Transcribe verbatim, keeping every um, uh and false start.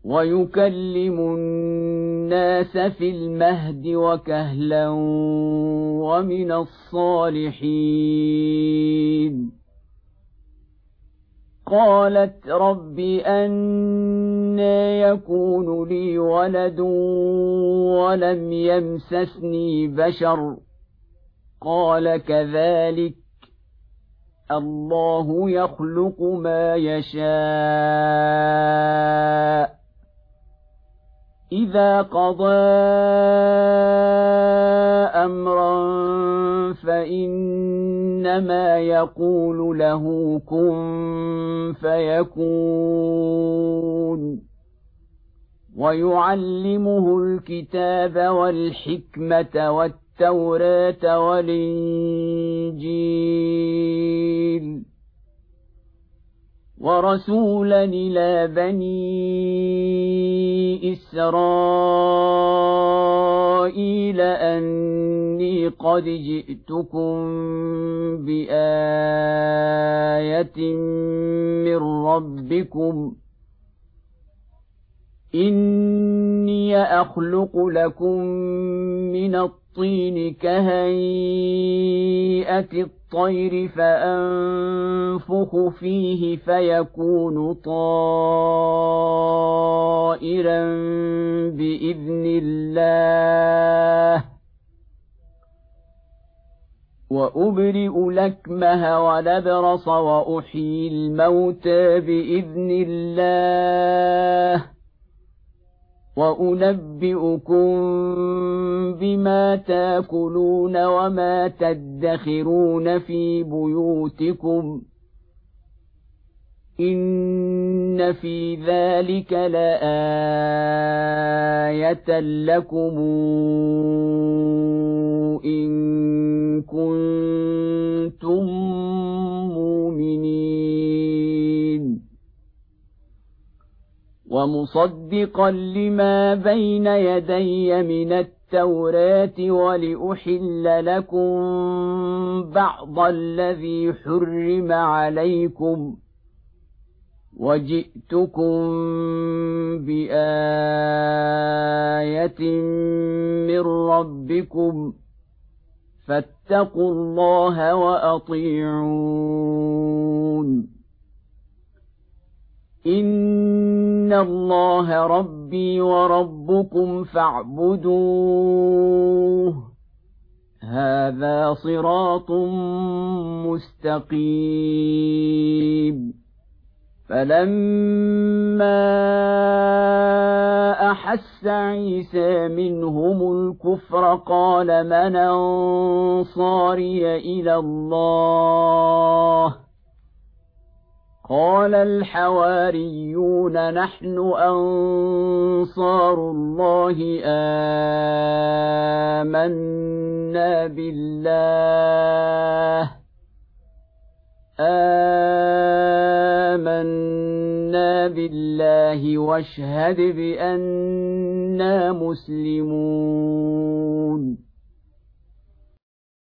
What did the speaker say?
ويكلم الناس في المهد وكهلا ومن الصالحين. قالت رب أنى يكون لي ولد ولم يمسسني بشر قال كذلك الله يخلق ما يشاء إذا قضى أمرا فإنما يقول له كن فيكون. ويعلمه الكتاب والحكمة والتوراة والإنجيل ورسولا إلى بني إسرائيل أني قد جئتكم بآية من ربكم إني أخلق لكم من الطين كهيئة الطير فأنفخ فيه فيكون طائرا بإذن الله وأبرئ الأكمه والأبرص وأحيي الموتى بإذن الله وأنبئكم بما تاكلون وما تدخرون في بيوتكم إن في ذلك لآية لكم إن كنتم مؤمنين. ومصدقا لما بين يدي من التوراة ولأحل لكم بعض الذي حرم عليكم وجئتكم بآية من ربكم فاتقوا الله وأطيعون. إن الله ربي وربكم فاعبدوه هذا صراط مستقيم. فلما أحس عيسى منهم الكفر قال من أنصاري إلى الله قال الحواريون نحن أنصار الله آمنا بالله آمنا بالله واشهد بأننا مسلمون.